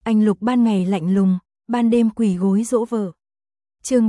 Anh Lục ban ngày lạnh lùng, ban đêm quỳ gối dỗ vợ. Chương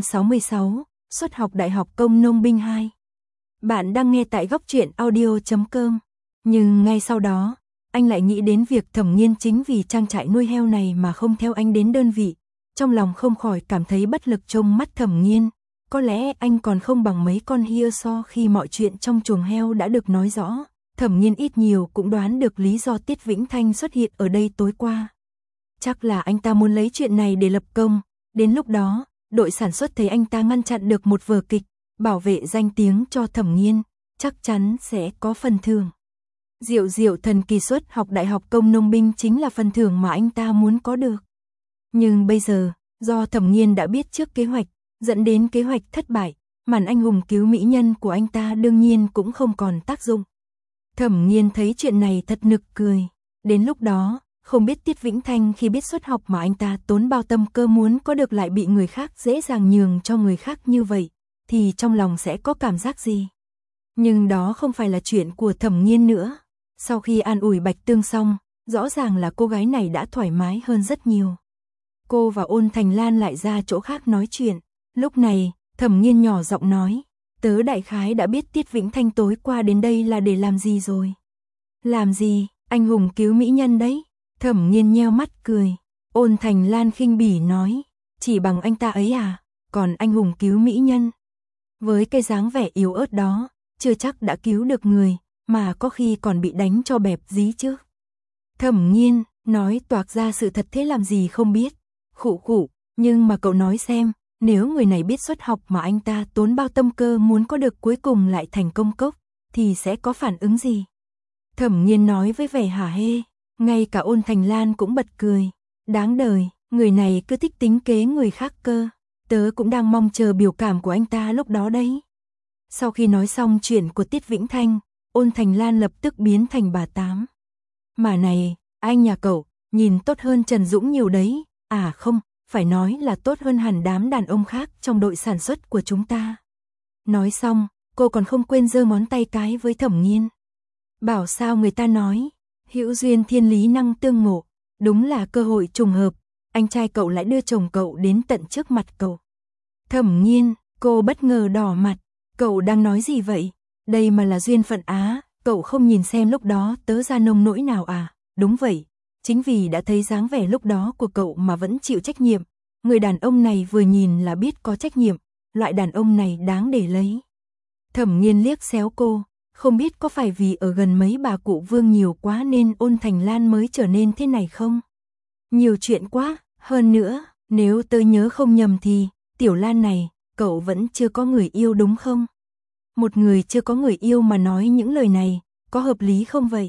366, xuất học Đại học Công Nông Binh 2. Bạn đang nghe tại góc truyện audio.com. Nhưng ngay sau đó, anh lại nghĩ đến việc Thẩm Nghiên chính vì trang trại nuôi heo này mà không theo anh đến đơn vị. Trong lòng không khỏi cảm thấy bất lực trông mắt Thẩm Nghiên. Có lẽ anh còn không bằng mấy con heo so khi mọi chuyện trong chuồng heo đã được nói rõ. Thẩm Nghiên ít nhiều cũng đoán được lý do Tiết Vĩnh Thanh xuất hiện ở đây tối qua. Chắc là anh ta muốn lấy chuyện này để lập công. Đến lúc đó, đội sản xuất thấy anh ta ngăn chặn được một vở kịch, bảo vệ danh tiếng cho Thẩm Nghiên, chắc chắn sẽ có phần thưởng. Diệu diệu thần kỳ xuất học Đại học Công Nông Binh chính là phần thưởng mà anh ta muốn có được. Nhưng bây giờ, do Thẩm Nghiên đã biết trước kế hoạch, dẫn đến kế hoạch thất bại, màn anh hùng cứu mỹ nhân của anh ta đương nhiên cũng không còn tác dụng. Thẩm Nghiên thấy chuyện này thật nực cười. Đến lúc đó, không biết Tiết Vĩnh Thanh khi biết xuất học mà anh ta tốn bao tâm cơ muốn có được lại bị người khác dễ dàng nhường cho người khác như vậy, thì trong lòng sẽ có cảm giác gì? Nhưng đó không phải là chuyện của Thẩm Nghiên nữa. Sau khi an ủi Bạch Tương xong, rõ ràng là cô gái này đã thoải mái hơn rất nhiều. Cô và Ôn Thành Lan lại ra chỗ khác nói chuyện. Lúc này, Thẩm Nghiên nhỏ giọng nói, tớ đại khái đã biết Tiết Vĩnh Thanh tối qua đến đây là để làm gì rồi. Làm gì? Anh hùng cứu mỹ nhân đấy. Thẩm Nghiên nheo mắt cười. Ôn Thành Lan khinh bỉ nói, chỉ bằng anh ta ấy à, còn anh hùng cứu mỹ nhân. Với cái dáng vẻ yếu ớt đó, chưa chắc đã cứu được người, mà có khi còn bị đánh cho bẹp dí chứ. Thẩm Nghiên nói toạc ra sự thật thế làm gì không biết. Khụ khụ, nhưng mà cậu nói xem, nếu người này biết xuất học mà anh ta tốn bao tâm cơ muốn có được cuối cùng lại thành công cốc, thì sẽ có phản ứng gì? Thẩm Nghiên nói với vẻ hả hê, ngay cả Ôn Thành Lan cũng bật cười. Đáng đời, người này cứ thích tính kế người khác cơ. Tớ cũng đang mong chờ biểu cảm của anh ta lúc đó đấy. Sau khi nói xong chuyện của Tiết Vĩnh Thanh, Ôn Thành Lan lập tức biến thành bà Tám. Mà này, anh nhà cậu, nhìn tốt hơn Trần Dũng nhiều đấy. À không, phải nói là tốt hơn hẳn đám đàn ông khác trong đội sản xuất của chúng ta. Nói xong, cô còn không quên giơ ngón tay cái với Thẩm Nghiên. Bảo sao người ta nói, hữu duyên thiên lý năng tương ngộ, đúng là cơ hội trùng hợp, anh trai cậu lại đưa chồng cậu đến tận trước mặt cậu. Thẩm Nghiên, cô bất ngờ đỏ mặt, cậu đang nói gì vậy? Đây mà là duyên phận á, cậu không nhìn xem lúc đó tớ ra nông nỗi nào à? Đúng vậy, chính vì đã thấy dáng vẻ lúc đó của cậu mà vẫn chịu trách nhiệm, người đàn ông này vừa nhìn là biết có trách nhiệm, loại đàn ông này đáng để lấy. Thẩm Nghiên liếc xéo cô. Không biết có phải vì ở gần mấy bà cụ Vương nhiều quá nên Ôn Thành Lan mới trở nên thế này không? Nhiều chuyện quá, hơn nữa, nếu tôi nhớ không nhầm thì, Tiểu Lan này, cậu vẫn chưa có người yêu đúng không? Một người chưa có người yêu mà nói những lời này, có hợp lý không vậy?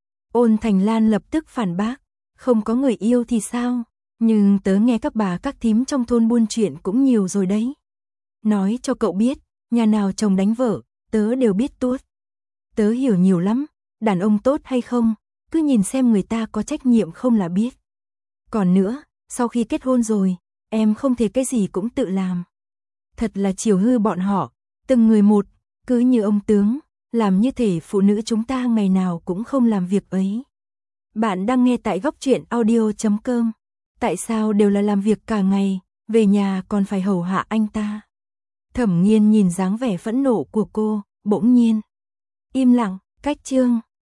Ôn Thành Lan lập tức phản bác, không có người yêu thì sao? Nhưng tớ nghe các bà các thím trong thôn buôn chuyện cũng nhiều rồi đấy. Nói cho cậu biết, nhà nào chồng đánh vợ, tớ đều biết tuốt. Tớ hiểu nhiều lắm, đàn ông tốt hay không, cứ nhìn xem người ta có trách nhiệm không là biết. Còn nữa, sau khi kết hôn rồi, em không thể cái gì cũng tự làm. Thật là chiều hư bọn họ, từng người một, cứ như ông tướng, làm như thể phụ nữ chúng ta ngày nào cũng không làm việc ấy. Bạn đang nghe tại góc truyện audio.com. Tại sao đều là làm việc cả ngày, về nhà còn phải hầu hạ anh ta? Thẩm Nghiên nhìn dáng vẻ phẫn nộ của cô, bỗng nhiên im lặng, cách chương.